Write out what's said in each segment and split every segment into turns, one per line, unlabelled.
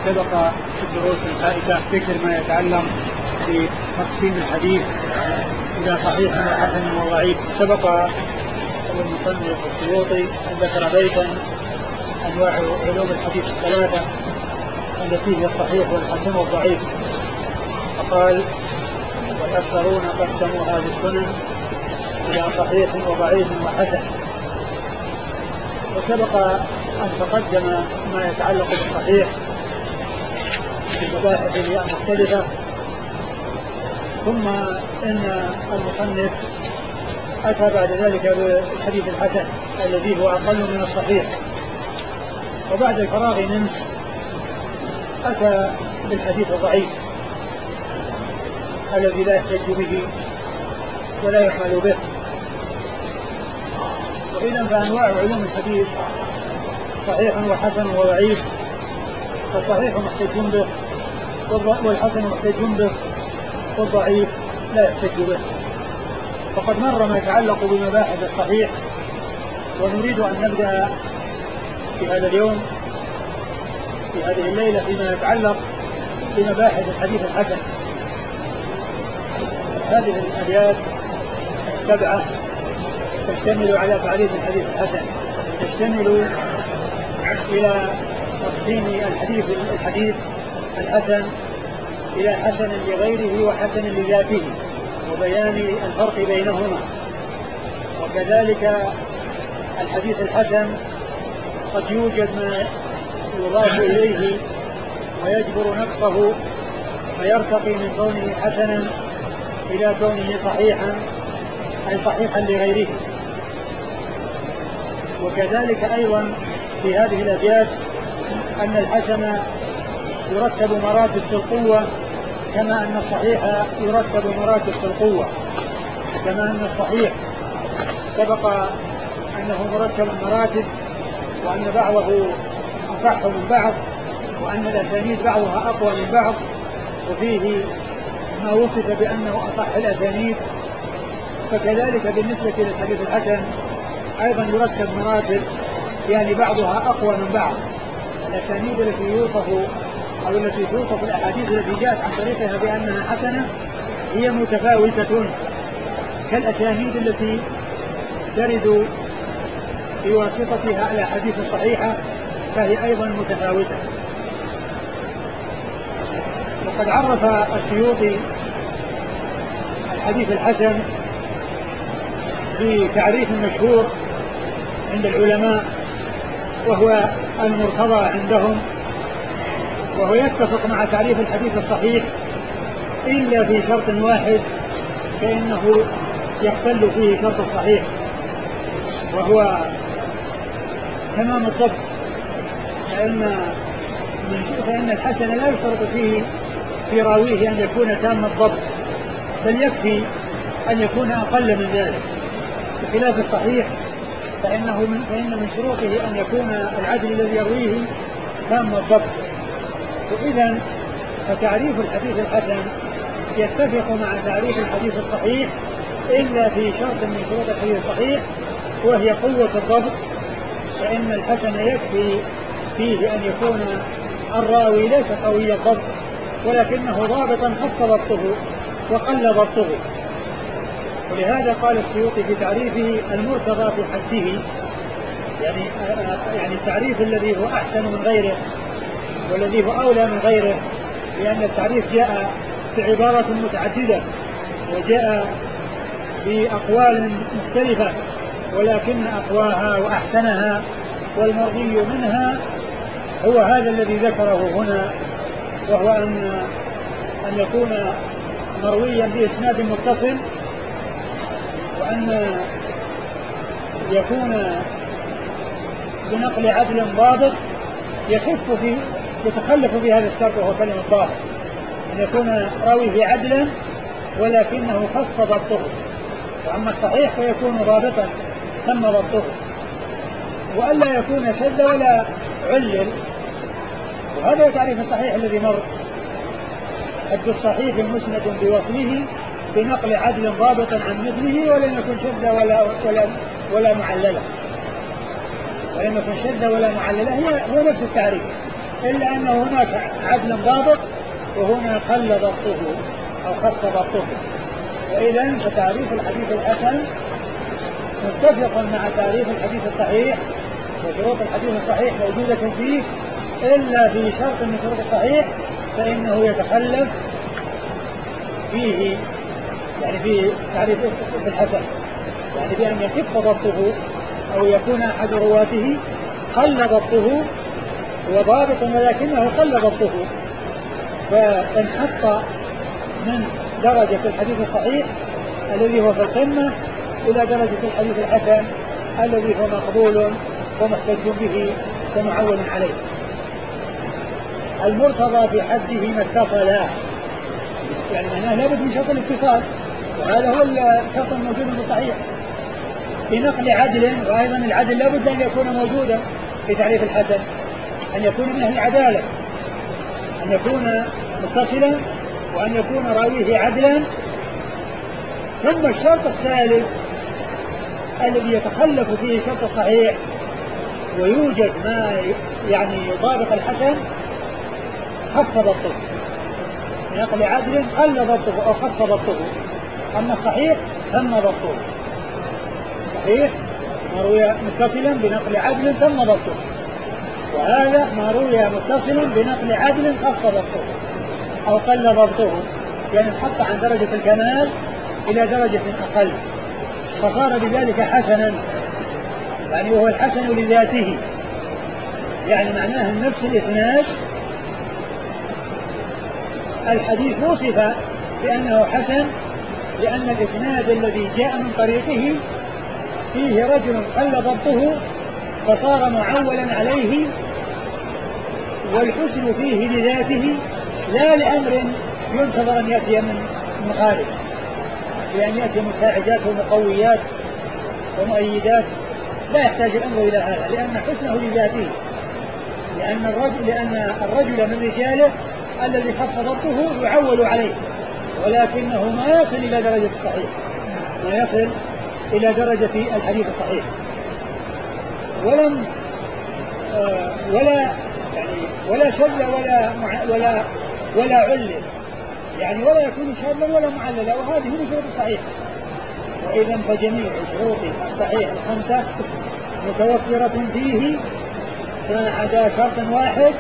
سبق في الدروس الفائتة ذكر ما يتعلق بتقسيم الحديث إلى صحيح وحسن وضعيف. سبق المصنف السيوطي أن ذكر بيتا أنواع علوم الحديث الثلاثة التي هي الصحيح والحسن والضعيف، فقال: والأكثرون قسموا هذه السنن إلى صحيح وضعيف وحسن. وسبق أن تقدم ما يتعلق بالصحيح بمباحث مختلفة، ثم إن المصنف أتى بعد ذلك بالحديث الحسن الذي هو أقل من الصحيح، وبعد الفراغ منه أتى بالحديث الضعيف الذي لا يحتج به ولا يعمل به. وإذا فأنواع علوم الحديث صحيح وحسن وضعيف، فالصحيح محتج به والحسن محتج به والضعيف لا يحتج به. فقد مر ما يتعلق بمباحث الصحيح، ونريد أن نبدأ في هذا اليوم في هذه الليلة فيما يتعلق بمباحث الحديث الحسن. هذه الأبيات السبعة تشتمل على تعريف الحديث الحسن، تشتمل إلى تقسيم الحديث الحسن إلى حسن لغيره وحسن لذاته، وبيان الفرق بينهما. وكذلك الحديث الحسن قد يوجد ما يضاف إليه ويجبر نقصه فيرتقي من كونه حسنا إلى كونه صحيحا، أي صحيحا لغيره. وكذلك أيضا في هذه الأبيات أن الحسن يرتب مراتب في القوة كما أن الصحيح يرتب مراتب في القوة، كما أن الصحيح سبق أنه مرتب مراتب، وأن بعضه أصح من بعض، وأن الأسانيد بعضها أقوى من بعض، وفيه ما وصف بأنه أصح الأسانيد. فكذلك بالنسبة للحديث الحسن أيضا يرتب مراتب، يعني بعضها أقوى من بعض. الأسانيد التي يوصف أو التي توصف الأحاديث التي جاءت عن طريقها بأنها حسنة هي متفاوتة، كالأسانيد التي ترد في واسطتها على حديث صحيحة فهي أيضا متفاوتة. وقد عرف السيوطي الحديث الحسن بتعريف مشهور عند العلماء، وهو المرتضى عندهم، وهو يتفق مع تعريف الحديث الصحيح إلا في شرط واحد فإنه يختل فيه شرط الصحيح، وهو تمام الضبط. فإن الحسن لا يشترط فيه في راويه أن يكون تام الضبط، بل يكفي أن يكون أقل من ذلك، بخلاف الصحيح فإن من شروطه أن يكون العدل الذي يرويه تام الضبط. وإذا فتعريف الحديث الحسن يتفق مع تعريف الحديث الصحيح إلا في شرط من شروط الحديث الصحيح، وهي قوة الضبط. فإن الحسن يكفي فيه أن يكون الراوي ليس قوي الضبط ولكنه ضابطا خف ضبطه وقل ضبطه. ولهذا قال السيوطي في تعريفه المرتضى في حده، يعني التعريف الذي هو أحسن من غيره والذي هو أولى من غيره، لأن التعريف جاء بعبارة متعددة وجاء بأقوال مختلفة، ولكن أقواها وأحسنها والمرضي منها هو هذا الذي ذكره هنا، وهو أن يكون مرويا بإسناد متصل، وأن يكون بنقل عدل ضابط يتخلف في هذا الشرط، وهو كلمة ضابط، أن يكون راويه عدلا ولكنه خف ضبطه. وأما الصحيح فيكون ضابطا تم ضبطه، وألا يكون شذ ولا علل. وهذا تعريف الصحيح الذي مر: حد الصحيح مسند بوصله بنقل عدل ضابط عن مثله ولم يكن شذ ولا معللة. ولم يكن شذ ولا معللة هو نفس التعريف. إلا أن هناك عدل ضابط وهنا قل ضبطه أو خف ضبطه. وإذا فتعريف الحديث الحسن متفق مع تعريف الحديث الصحيح، وشروط الحديث الصحيح موجودة فيه، إلا في شرط من شروط الصحيح فإنه يتخلف فيه، يعني في تعريف الحسن، يعني بأن يخف ضبطه أو يكون أحد رواته قل ضبطه، هو ضابط ولكنه قل ضبطه، فانحط من درجة الحديث الصحيح الذي هو في القمة إلى درجة الحديث الحسن الذي هو مقبول ومحتج به ومعول عليه. المرتضى في حده ما اتصل، يعني معناه لابد من شرط الاتصال، وهذا هو الشرط الموجود في الصحيح بنقل عدل، وأيضا العدل لابد أن يكون موجودا في تعريف الحسن، أن يكون من أهل العدالة، أن يكون متصلا، وأن يكون راويه عدلا. ثم الشرط الثالث الذي يتخلف فيه شرط الصحيح ويوجد ما يعني يطابق الحسن خف ضبطه، بنقل عدل قل ضبطه أو خف ضبطه. أما الصحيح تم ضبطه، الصحيح ما روي متصلا بنقل عدل تم ضبطه، وهذا ما روي متصلا بنقل عدل خف ضبطه أو قل ضبطه، يعني انحط عن درجة الكمال إلى درجة أقل، فصار بذلك حسنا، يعني وهو الحسن لذاته، يعني معناه نفس الإسناد الحديث وصف بأنه حسن لأن الإسناد الذي جاء من طريقه فيه رجل قل ضبطه فصار معولا عليه، والحسن فيه لذاته لا لأمر ينتظر أن يأتي من مخالف، لأن يأتي مساعدات ومقويات ومؤيدات، لا يحتاج الأمر إلى هذا، لأن حسنه لذاته، لأن الرجل من رجاله الذي خف ضبطه يعول عليه، ولكنه ما يصل إلى درجة الصحيح، ما يصل إلى درجة الحديث الصحيح، ولا شذ ولا علل، يعني ولا يكون شاذا ولا معللا، وهذه من شروط الصحيح. وإذا فجميع شروط الصحيح الخمسة متوفرة فيه ما عدا شرط واحد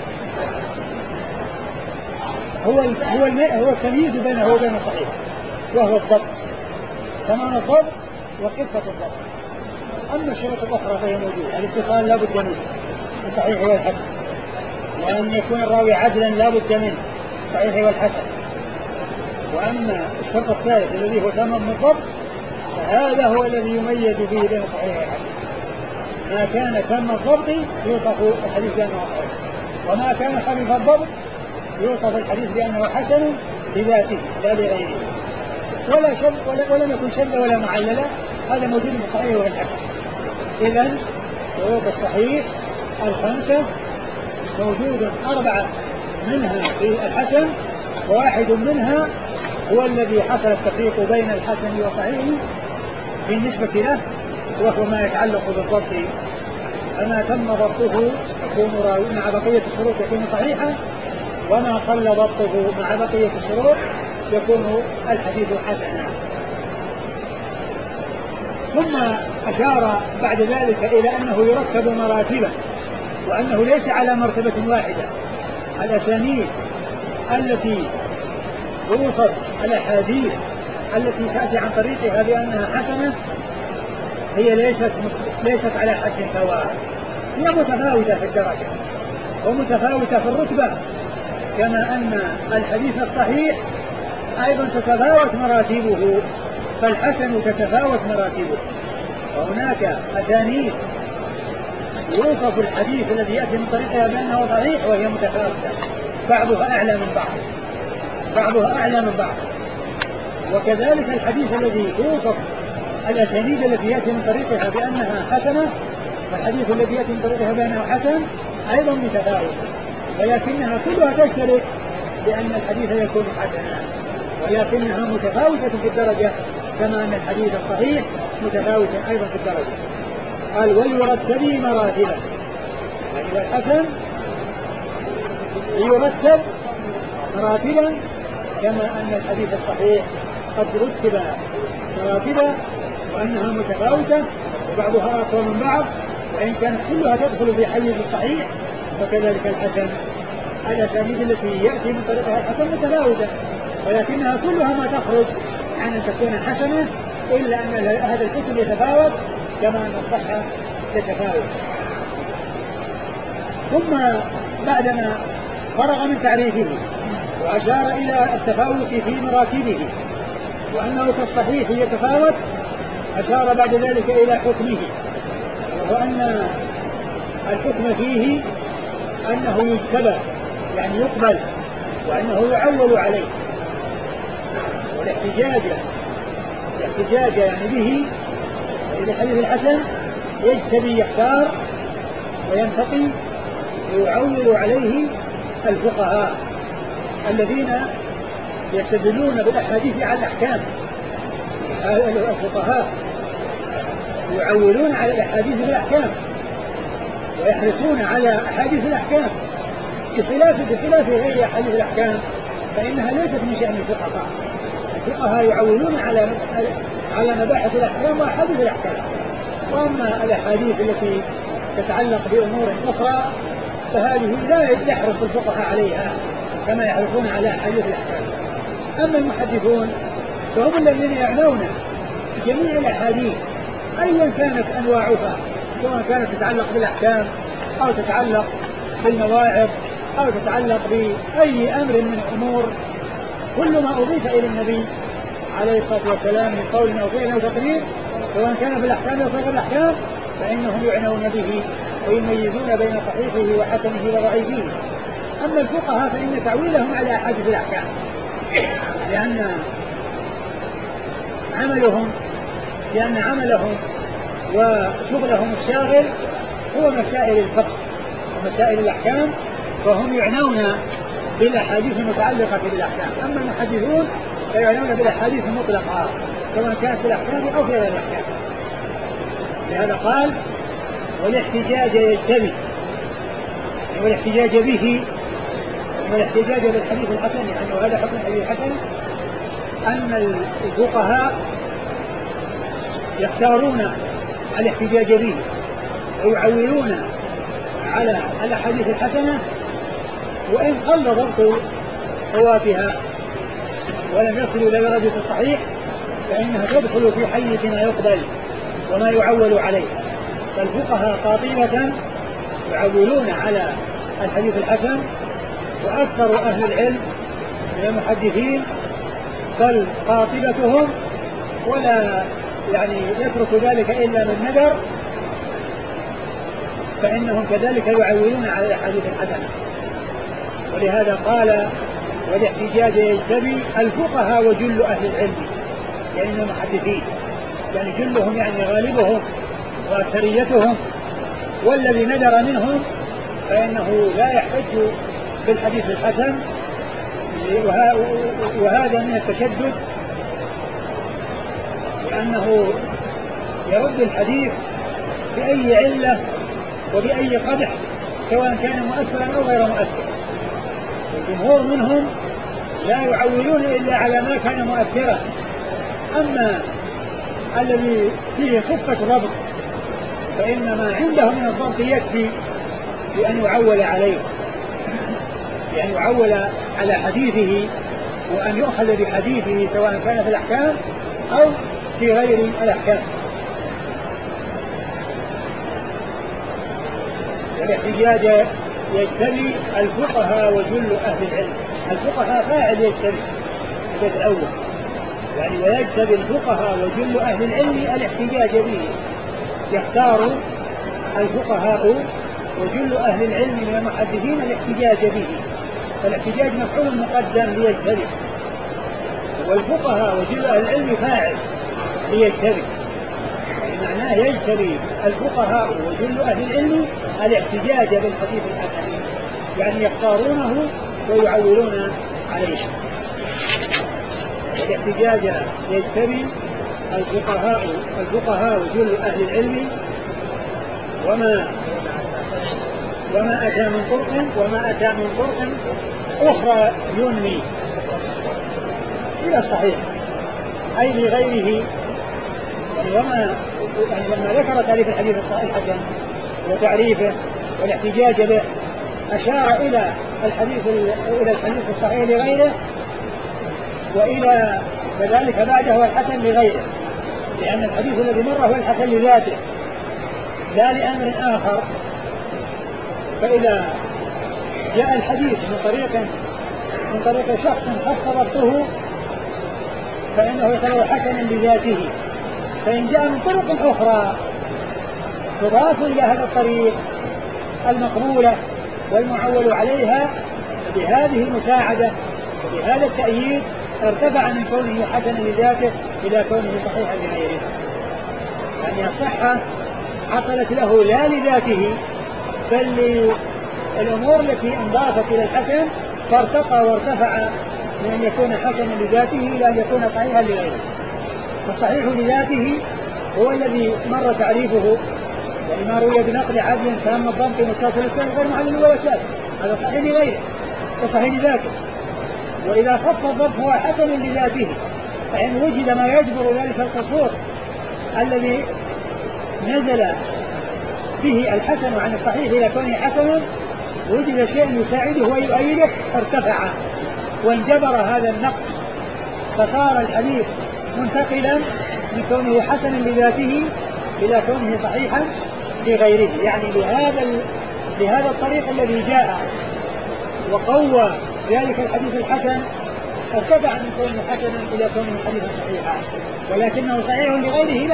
هو التمييز بينه وبين الصحيح، وهو الضبط، تمام الضبط وخفة الضبط. أما الشروط الأخرى فهي موجودة، الاتصال لا بد منه الصحيح والحسن، وأن يكون الراوي عدلا لا بد منه الصحيح والحسن. وأما الشرط الثالث الذي هو تمام الضبط فهذا هو الذي يميز به بين الصحيح والحسن، ما كان تم الضبط يوصف الحديث بأنه صحيح، وما كان خفيف الضبط يوصف الحديث بأنه حسن لذاته لا لغيره، ولم يكن شذ ولا معللا، هذا موجود في الصحيح والحسن. إذن شروط الصحيح الخمسة موجود 4 منها في الحسن، واحد منها هو الذي حصل التفريق بين الحسن وصحيح بالنسبة له، وهو ما يتعلق بالضبط، فما تم ضبطه يكون مع بقية الشروط يكون صحيحا، وما قل ضبطه مع بقية الشروط يكون الحديث حسنا. ثم أشار بعد ذلك إلى أنه يرتب مراتبا، وأنه ليس على مرتبة واحدة. الأسانيد التي توصف الأحاديث التي تأتي عن طريقها بأنها حسنة هي ليست على حد سواء، هي متفاوتة في الدرجة ومتفاوتة في الرتبة، كما أن الحديث الصحيح أيضا تتفاوت مراتبه، فالحسن تتفاوت مراتبه، وهناك أسانيد يوصف الحديث الذي يأتي من طريقها بأنه صحيح وهي متفاوتة، بعضها أعلى من بعض، وكذلك الحديث الذي يوصف الأسانيد التي يأتي من طريقها بأنها حسنة، والحديث الذي يأتي من طريقها بأنه حسن أيضا متفاوتة، ولكنها كلها تشترك بأن الحديث يكون حسنا، ولكنها متفاوتة في الدرجة، كما أن الحديث الصحيح متفاوت أيضا في الدرجة. قال ويرتب مراتبا، يعني والحسن ليرتب مراتبا كما أن الحديث الصحيح قد رتب مراتبا وأنها متفاوتة وبعضها أقوى من بعض، وإن كانت كلها تدخل في حيز الصحيح فكذلك الحسن. الأسانيد التي يأتي من طريقها الحسن متفاوتة، ولكنها كلها ما تخرج عن أن تكون حسنة، إلا أن هذا الحسن يتفاوت كما أن الصحة تتفاوت. ثم بعدما فرغ من تعريفه وأشار إلى التفاوت في مراتبه وأنه كالصحيح يتفاوت، أشار بعد ذلك إلى حكمه، وأن الحكم فيه أنه يجتبى يعني يقبل، وأنه يعول عليه. والاحتجاج يعني به إلى الحديث الحسن يجتبي يختار وينتقي ويعول عليه الفقهاء الذين يستدلون بالأحاديث على الأحكام. الفقهاء يعولون على الأحاديث بالأحكام ويحرصون على أحاديث الأحكام بخلاف غير أحاديث الأحكام، فإنها ليست من شأن الفقهاء. الفقهاء يعولون على مباحث الأحكام وأحاديث الأحكام، وأما الأحاديث التي تتعلق بأمور أخرى فهذه لا يحرص الفقهاء عليها كما يحرصون على أحاديث الأحكام. أما المحدثون فهم الذين يعنون جميع الأحاديث أيا كانت أنواعها، سواء كانت تتعلق بالأحكام أو تتعلق بالمواعظ أو تتعلق بأي أمر من الأمور. كل ما أضيف إلى النبي عليه الصلاة والسلام من قول أو فعل أو تقرير، سواء كان في الأحكام أو غير الأحكام، فإنهم يعنون به ويميزون بين صحيحه وحسنه وضعيفه. أما الفقهاء فإن تعويلهم على أحاديث الأحكام، لأن عملهم وشغلهم الشاغل هو مسائل الفقه ومسائل الأحكام، فهم يعنون بالأحاديث المتعلقة بالأحكام. أما المحدثون فيعنون بالأحاديث المطلقة سواء كانت في الأحكام أو في غير الأحكام. لهذا قال والاحتجاج يجتبي، والاحتجاج به والاحتجاج بالحديث الحسن، يعني وهذا حكم الحديث الحسن أن الفقهاء يختارون الاحتجاج به ويعولون على الأحاديث الحسنة، وإن قل ضبط رواتها ولم يصلوا إلى درجة الصحيح فإنها تدخل في حيز ما يقبل وما يعول عليه. فالفقهاء قاطبة يعولون على الحديث الحسن، وأكثر أهل العلم من المحدثين بل قاطبتهم ولا يعني يترك ذلك إلا من ندر، فإنهم كذلك يعولون على الأحاديث الحسنة. ولهذا قال والاحتجاج يجتبي الفقهاء وجل أهل العلم، يعني المحدثين، يعني جلهم يعني غالبهم وأكثريتهم، والذي ندر منهم فإنه لا يحتج بالحديث الحسن. وهذا من التشدد، لأنه يرد الحديث بأي علة وبأي قدح سواء كان مؤثرا أو غير مؤثر. الجمهور منهم لا يعولون إلا على ما كان مؤثرا، أما الذي فيه خفة ضبط فإن ما عنده من الضبط يكفي بأن يعول عليه، بأن يعول على حديثه وأن يؤخذ بحديثه سواء كان في الأحكام أو في غير الأحكام. والاحتجاج يجتبي الفقهاء وجل أهل العلم. الفقهاء فاعل يجتبي البيت الأول، يعني ويجتبي الفقهاء وجل أهل العلم الاحتجاج به. يختار الفقهاء وجل أهل العلم من المحدثين الاحتجاج به، فالاحتجاج مفعول مقدم ليجتبي، والفقهاء وجل أهل العلم فاعل ليجتبي، يعني معناه يجتبي الفقهاء وجل أهل العلم الاحتجاج بالحديث الحسن، يعني يختارونه ويعولون عليه. الاحتجاج يجتبي الفقهاء وجل أهل العلم وما أتى من طرق أخرى ينمي إلى الصحيح أي لغيره. يعني لما ذكر تعريف الحديث الحسن وتعريفه والاحتجاج به أشار إلى الحديث الصحيح لغيره وإلى كذلك بعده الحسن لغيره، لأن الحديث الذي مر هو الحسن لذاته لا لأمر آخر. فإذا جاء الحديث من طريق شخص خف ضبطه فإنه يعتبر حسنا لذاته. فإن جاء من طرق أخرى تضاف إلى هذا الطريق المقبولة والمعول عليها بهذه المساعدة وبهذا التأييد ارتفع من كونه حسنا لذاته إلى كونه صحيحا لغيره. يعني الصحة حصلت له لا لذاته بل للأمور التي انضافت إلى الحسن فارتقى وارتفع من أن يكون حسنا لذاته إلى أن يكون صحيحا لغيره. فالصحيح لذاته هو الذي مر تعريفه، يعني ما روي بنقل عدل تام الضبط متصل السند غير معلم ولا شاذ، هذا صحيح لغيره وصحيح لذاته. وإذا خف الضبط هو حسن لذاته، فإن وجد ما يجبر ذلك القصور الذي نزل به الحسن عن الصحيح إلى كونه حسنا، وجد شيء يساعده ويؤيده ارتفع وانجبر هذا النقص فصار الحديث منتقلا من كونه حسنا لذاته إلى كونه صحيحا لغيره. يعني لهذا الطريق الذي جاء وقوى ذلك الحديث الحسن ارتفع من كونه حسنا إلى كونه حديثا صحيحا، ولكنه صحيح لغيره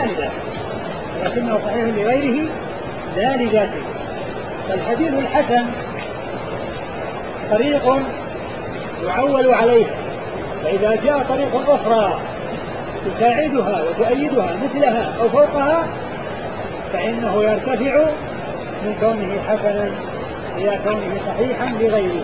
لا لذاته. فالحديث الحسن طريق يعول عليه، فإذا جاء طريق أخرى تساعدها وتؤيدها مثلها أو فوقها فإنه يرتفع من كونه حسنا إلى كونه صحيحا لغيره.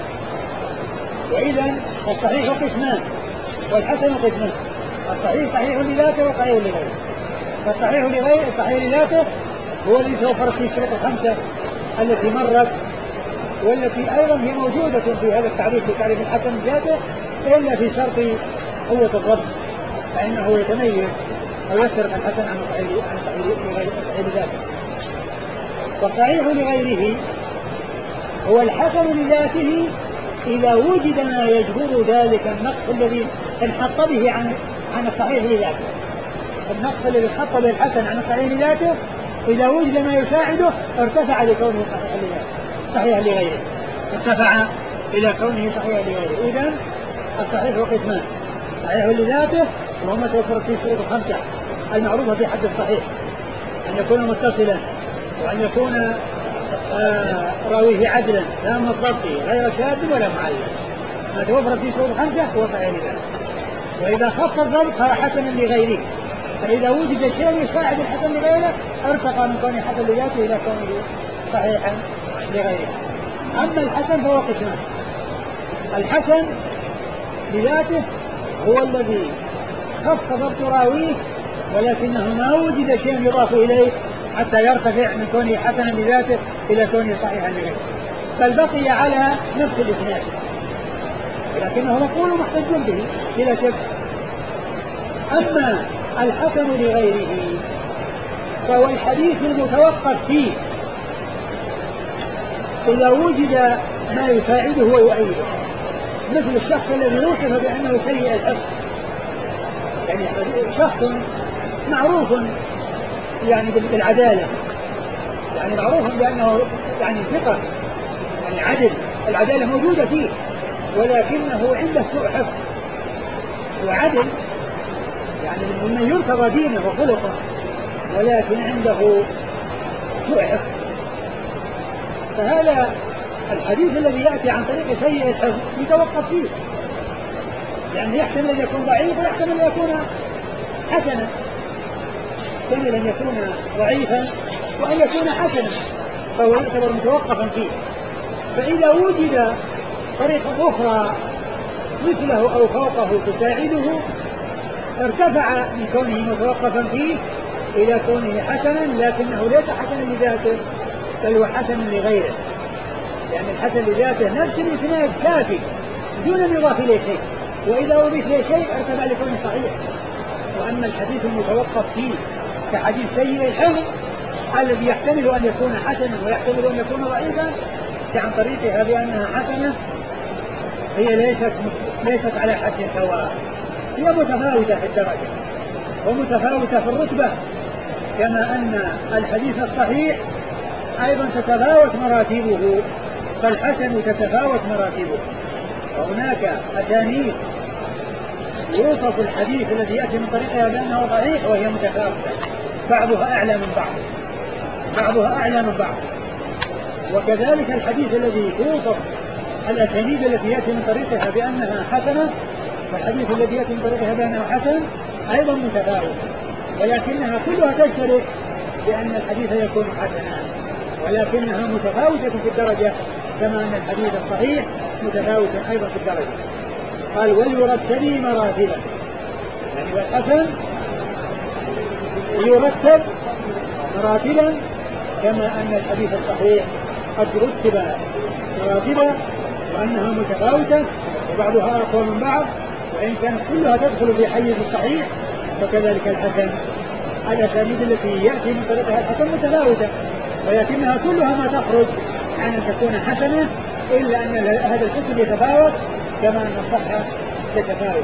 وإذا الصحيح قسمان والحسن قسمان، الصحيح صحيح لذاته وصحيح لغيره. فالصحيح لذاته هو الذي توفرت فيه الشروط الخمسة التي مرت والتي أيضا هي موجودة في هذا التعريف بتعريف الحسن لذاته إلا في شرط قوة الضبط، فإنه يتميز أو يفرق الحسن عن صحيح لذاته. والصحيح لغيره هو الحسن لذاته إذا وجد ما يجبر ذلك النقص الذي انحط به عن الصحيح لذاته. النقص الذي انحط به الحسن عن الصحيح لذاته إذا وجد ما يساعده ارتفع لكونه صحيح لغيره، ارتفع إلى كونه صحيح لغيره. إذن الصحيح قسمان: صحيح لذاته وهو ما توفرت فيه الشروط الخمسة المعروفة في حد الصحيح، أن يكون متصلا وأن يكون راويه عدلا تام الضبط غير شاذ ولا معلل. ما توفرت فيه الشروط الخمسة هو صحيح لذاته. وإذا خف الضبط صار حسنا لغيره، فإذا وجد شيء يساعد الحسن لغيره ارتقى من كونه حسن لذاته إلى كونه صحيحا لغيره. أما الحسن فهو قسمان: الحسن لذاته هو الذي خف ضبط راويه ولكنه ما وجد شيء يضاف إليه حتى يرتفع من كونه حسنا لذاته إلى كونه صحيحا لغيره، بل بقي على نفس الإسناد ولكنه مقول محتج به بلا شك. أما الحسن لغيره فهو الحديث المتوقف فيه إذا وجد ما يساعده ويؤيده، مثل الشخص الذي وصف بأنه سيء الحفظ، يعني شخص معروف يعني بالعدالة، يعني معروف بأنه يعني ثقة يعني عدل، العدالة موجودة فيه ولكنه عنده سوء حفظ وعدل، يعني ممن يرتضى دينه وخلقه ولكن عنده سوء حفظ. فهذا الحديث الذي يأتي عن طريق سيء الحفظ يتوقف فيه، لأنه يحتمل أن يكون ضعيف ويحتمل أن يكون حسنا، يحتمل أن يكون ضعيفا وأن يكون حسنا، فهو يعتبر متوقفا فيه. فإذا وجد طريقة أخرى مثله أو فوقه تساعده ارتفع من كونه متوقفا فيه إلى كونه حسنا، لكنه ليس حسنا لذاته بل هو حسن لغيره، لأن الحسن لذاته نفس الإسناد كافي دون أن يضاف إليه شيء، وإذا أضيف إليه شيء ارتفع لكونه صحيح. وأما الحديث المتوقف فيه كحديث سيء الحفظ الذي يحتمل أن يكون حسنا ويحتمل أن يكون ضعيفا عن طريقها بأنها حسنة، هي ليست على حد سواء، هي متفاوتة في الدرجة ومتفاوتة في الرتبة، كما أن الحديث الصحيح أيضا تتفاوت مراتبه، فالحسن تتفاوت مراتبه. وهناك أسانيد يوصف الحديث الذي يأتي من طريقها بأنه ضعيف وهي متفاوتة، بعضها أعلى من بعض. وكذلك الحديث الذي توصف الأسانيد التي يأتي من طريقها بأنها حسنة، والحديث الذي يأتي من طريقها بأنه حسن أيضا متفاوت، ولكنها كلها تشترك بأن الحديث يكون حسنا، ولكنها متفاوتة في الدرجة، كما أن الحديث الصحيح متفاوت أيضا في الدرجة. قال ويرتب مراتبا، يعني والحسن يرتب مراتبا كما أن الحديث الصحيح قد رتب مراتبا، وأنها متفاوتة وبعضها أقوى من بعض، وإن كانت كلها تدخل في حيز الصحيح، فكذلك الحسن الأسانيد التي يأتي من طريقها الحسن متفاوتة، ولكنها كلها ما تخرج عن أن تكون حسنة، إلا أن هذا الحسن يتفاوت كما أن الصحة تتفاوت.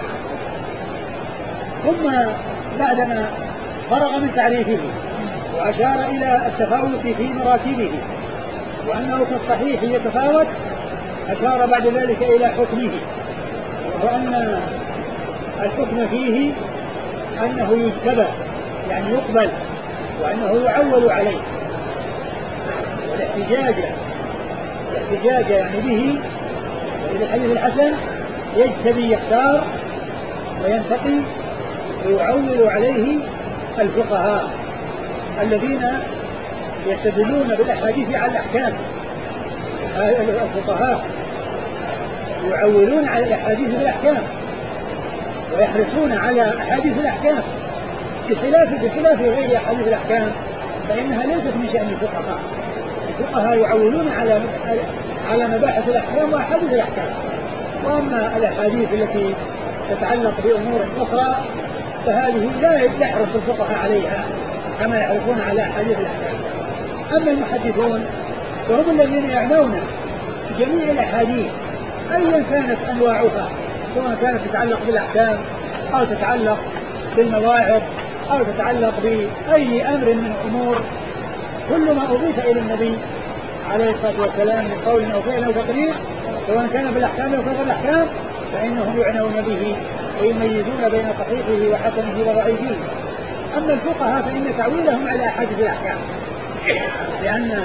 ثم بعدما فرغ من تعريفه وأشار إلى التفاوت في مراتبه وأنه كالصحيح يتفاوت، أشار بعد ذلك إلى حكمه، وهو أن الحكم فيه أنه يجتبى يعني يقبل، وأنه يعول عليه. والاحتجاج يعني به إلى الحديث الحسن يجتبي يختار وينتقي ويعول عليه الفقهاء الذين يستدلون بالأحاديث على الأحكام. الفقهاء يعولون على الأحاديث بالأحكام ويحرصون على أحاديث الأحكام بخلاف غير أحاديث الأحكام، فإنها ليست من شأن الفقهاء. الفقهاء يعولون على مباحث الأحكام وأحاديث الأحكام، وأما الأحاديث التي تتعلق بأمور أخرى فهذه لا يحرص الفقهاء عليها كما يحرصون على أحاديث الأحكام. أما المحدثون فهم الذين يعنون جميع الأحاديث أيا كانت أنواعها، سواء كانت تتعلق بالأحكام أو تتعلق بالمواعظ أو تتعلق بأي أمر من الأمور، كل ما أضيف إلى النبي عليه الصلاة والسلام من قول أو فعل أو تقرير، سواء كان بالأحكام أو غير الأحكام، فإنهم يعنون به ويميزون بين صحيحه وحسنه وضعيفه. أما الفقهاء فإن تعويلهم على أحاديث الأحكام، لأن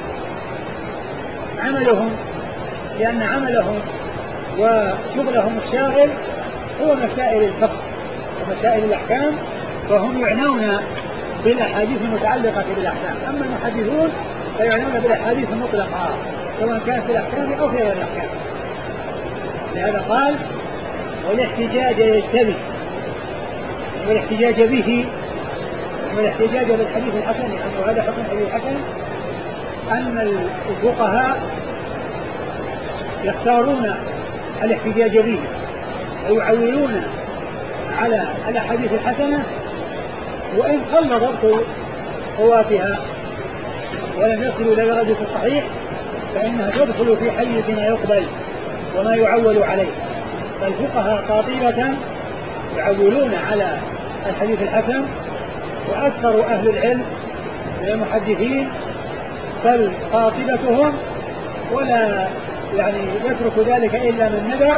عملهم وشغلهم الشاغل هو مسائل الفقه ومسائل الأحكام، فهم يعنون بالأحاديث المتعلقة بالأحكام. أما المحدثون فيعنون بالأحاديث المطلقة سواء كانت في الأحكام أو في غير الأحكام. لهذا قال والاحتجاج يجتبي، والاحتجاج به والاحتجاج بالحديث الحسن، لأنه هذا حكم الحديث الحسن، أن الفقهاء يختارون الاحتجاج به ويعولون على الأحاديث الحسنة، وإن قل ضبط قواتها ولم يصلوا إلى درجة الصحيح فإنها تدخل في حيز ما يقبل وما يعول عليه. فالفقهاء قاطبة يعولون على الحديث الحسن، وأكثر أهل العلم من المحدثين بل قاطبتهم ولا يترك ذلك إلا من ندر،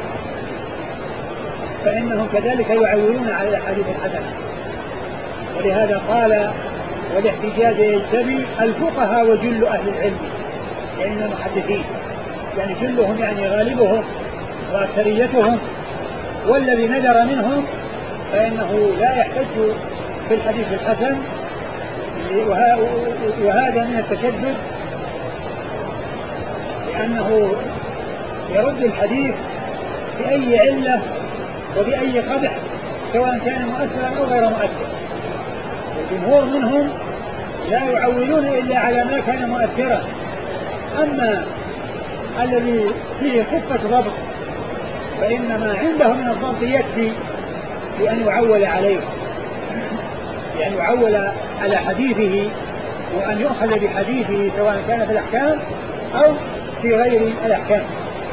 فإنهم كذلك يعولون على الأحاديث الحسنة. ولهذا قال والاحتجاج يجتبي الفقهاء وجل أهل العلم، يعني المحدثين، يعني جلهم يعني غالبهم وأكثريتهم، والذي ندر منهم فإنه لا يحتج في الحديث الحسن، وهذا من التشدد، لأنه يرد الحديث بأي علة وبأي قدح سواء كان مؤثرا أو غير مؤثر. الجمهور منهم لا يعولون إلا على ما كان مؤثرا، أما الذي فيه خفة ضبط فإنما عنده من الضبط يكفي بأن يعول عليه، بأن يعول على حديثه وأن يؤخذ بحديثه سواء كان في الأحكام أو في غير الأحكام.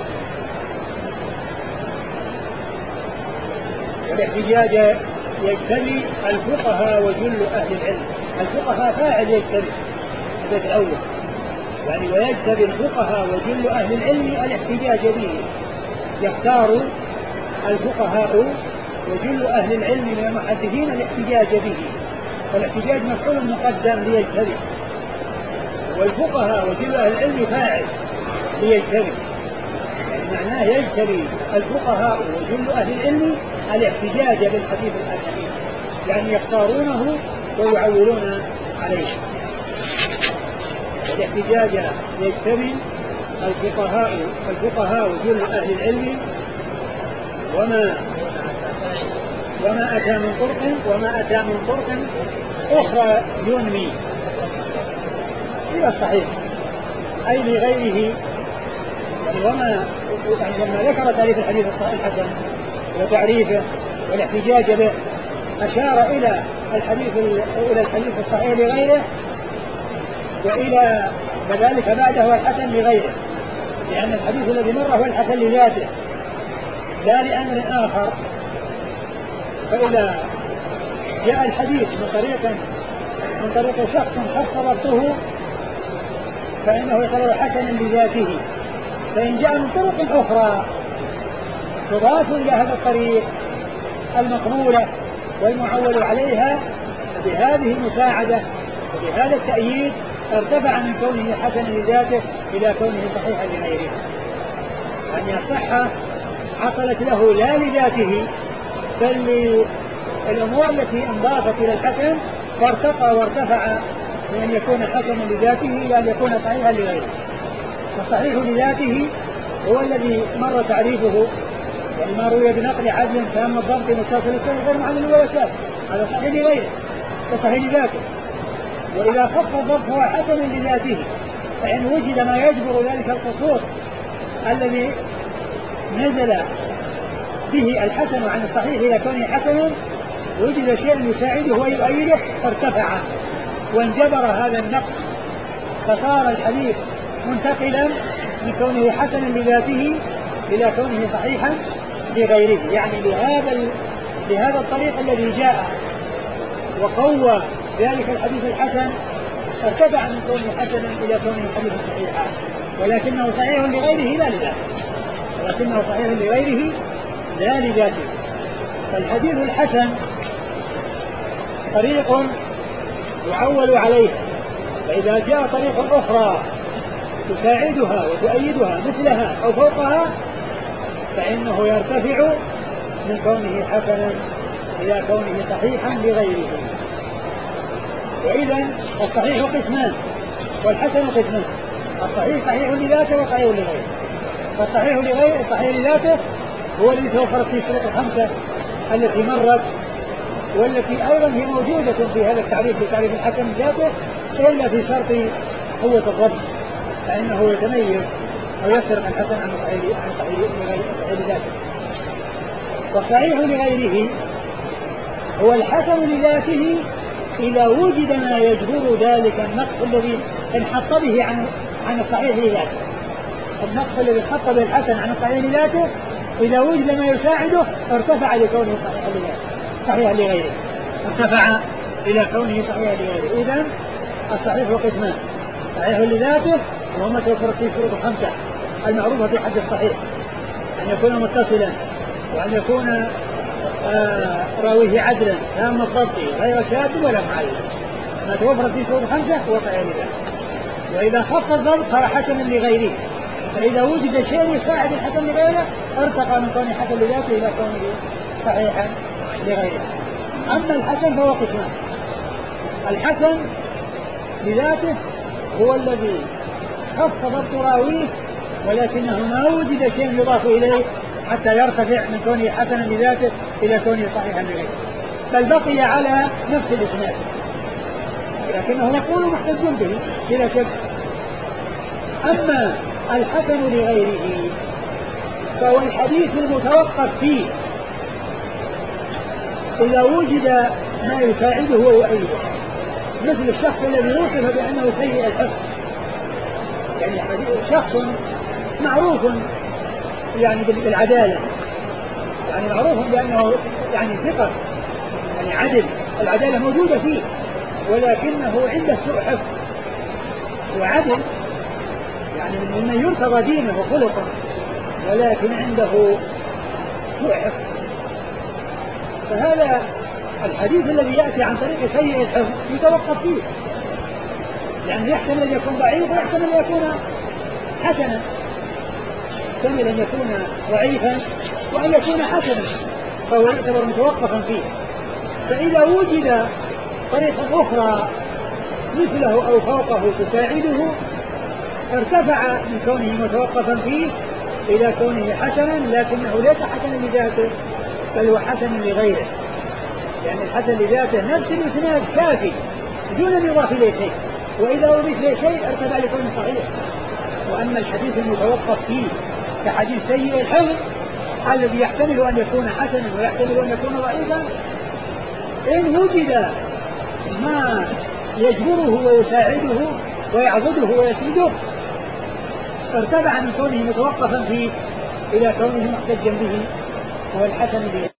والاحتجاج يجتري الفقهاء وجل أهل العلم. الفقهاء فاعل يجتري البيت الأول يعني ويجتري الفقهاء وجل أهل العلم الاحتجاج به. يختار الفقهاء وجل أهل العلم من المحدثين الاحتجاج به، فالاحتجاج مفعول مقدم ليجتري، والفقهاء وجل أهل العلم فاعل ليجتري، يعني معناه يجتري الفقهاء وجل أهل العلم الاحتجاج بالحديث الحسن، يعني يختارونه ويعولون عليه. الاحتجاج يجتري الفقهاء وجل أهل العلم وما أتى من طرق أخرى ينمي إلى الصحيح أي لغيره. يعني لما ذكر تعريف الحديث الحسن وتعريفه والاحتجاج به أشار إلى الحديث الصحيح لغيره وإلى كذلك بعده هو الحسن لغيره، لأن الحديث الذي مر هو الحسن لذاته لا لأمر آخر. فإذا جاء الحديث من طريق شخص خف ضبطه فإنه يعتبر حسنا لذاته، فإن جاء من طرق أخرى تضاف إلى هذا الطريق المقبولة والمعول عليها بهذه المساعدة وبهذا التأييد ارتفع من كونه حسنا لذاته إلى كونه صحيحا لغيره، يعني الصحة حصلت له لا لذاته بل للأمور التي انضافت إلى الحسن فارتقى وارتفع من أن يكون حسنا لذاته إلى أن يكون صحيحا لغيره. والصحيح لذاته هو الذي مر تعريفه، يعني ما روي بنقل عدل تام الضبط متصل السند غير معلل ولا شاذ، هذا صحيح لغيره كصحيح لذاته. وإذا خف الضبط هو حسن لذاته، فإن وجد ما يجبر ذلك القصور الذي نزل به الحسن عن الصحيح إلى كونه حسنا، وجد شيء يساعده ويؤيده فارتفع وانجبر هذا النقص فصار الحديث منتقلا من كونه حسنا لذاته إلى كونه صحيحا لغيره، يعني لهذا الطريق الذي جاء وقوى ذلك الحديث الحسن ارتفع من كونه حسنا إلى كونه حديثا صحيحا، ولكنه صحيح لغيره لا لذاته. فالحديث الحسن طريق يعول عليه، فإذا جاء طريق أخرى تساعدها وتؤيدها مثلها أو فوقها فإنه يرتفع من كونه حسنا إلى كونه صحيحا لغيره. وإذا الصحيح قسمان والحسن قسمان، الصحيح صحيح لذاته وصحيح لغيره. فالصحيح لذاته هو الذي توفرت فيه الشروط الخمسة التي مرت، والتي أيضا هي موجودة في هذا التعريف بتعريف الحسن لذاته إلا في شرط قوة الضبط، فإنه يتميز أو يفرق الحسن عن صحيح لذاته. والصحيح لغيره هو الحسن لذاته إذا وجد ما يجبر ذلك النقص الذي انحط به عن الصحيح لذاته. النقص الذي انحط به الحسن عن الصحيح لذاته إذا وجد ما يساعده ارتفع لكونه صحيح لغيره، ارتفع إلى كونه صحيح لغيره. إذن الصحيح قسمان، صحيح لذاته وهو ما توفرت فيه الشروط الخمسة المعروفة في حد الصحيح، أن يكون متصلا وأن يكون راويه عدلا تام الضبط غير شاذ ولا معلل، ما توفرت فيه الشروط الخمسة هو صحيح لذاته. وإذا خف الضبط صار حسنا لغيره، فإذا وجد شيء يساعد الحسن لغيره ارتقى من كونه حسن لذاته إلى كونه صحيحا لغيره. أما الحسن فهو قسمان، الحسن لذاته هو الذي خف ضبط راويه ولكنه ما وجد شيء يضاف إليه حتى يرتفع من كونه حسنا لذاته إلى كونه صحيحا لغيره، بل بقي على نفس الإسناد لكنه مقبول محتج به بلا شك. أما الحسن لغيره فهو الحديث المتوقف فيه إذا وجد ما يساعده ويؤيده، مثل الشخص الذي وصف بأنه سيء الحفظ، يعني شخص معروف يعني بالعدالة، يعني معروف بأنه يعني ثقة، يعني عدل، العدالة موجودة فيه، ولكنه عنده سوء حفظ وعدل، يعني ممن يرتضى دينه وخلقه، ولكن عنده سوء حفظ. فهذا الحديث الذي يأتي عن طريق سيء الحفظ يتوقف فيه، يعني يحتمل أن يكون ضعيف ويحتمل أن يكون حسنا، يحتمل أن يكون ضعيفا وأن يكون حسنا، فهو يعتبر متوقفا فيه. فإذا وجد طريقة أخرى مثله أو فوقه تساعده ارتفع من كونه متوقفا فيه إلى كونه حسنا، لكنه ليس حسنا لذاته بل هو حسن لغيره، يعني الحسن لذاته نفس الإسناد كافي دون أن يضاف إليه شيء، وإذا أضيف إليه شيء ارتفع لكونه صحيح. وأما الحديث المتوقف فيه كحديث سيء الحفظ الذي يحتمل أن يكون حسنا ويحتمل أن يكون ضعيفا، إن وجد ما يجبره ويساعده ويعضده ويسنده ارتفع من كونه متوقفا فيه إلى كونه محتجا به، هو الحسن به.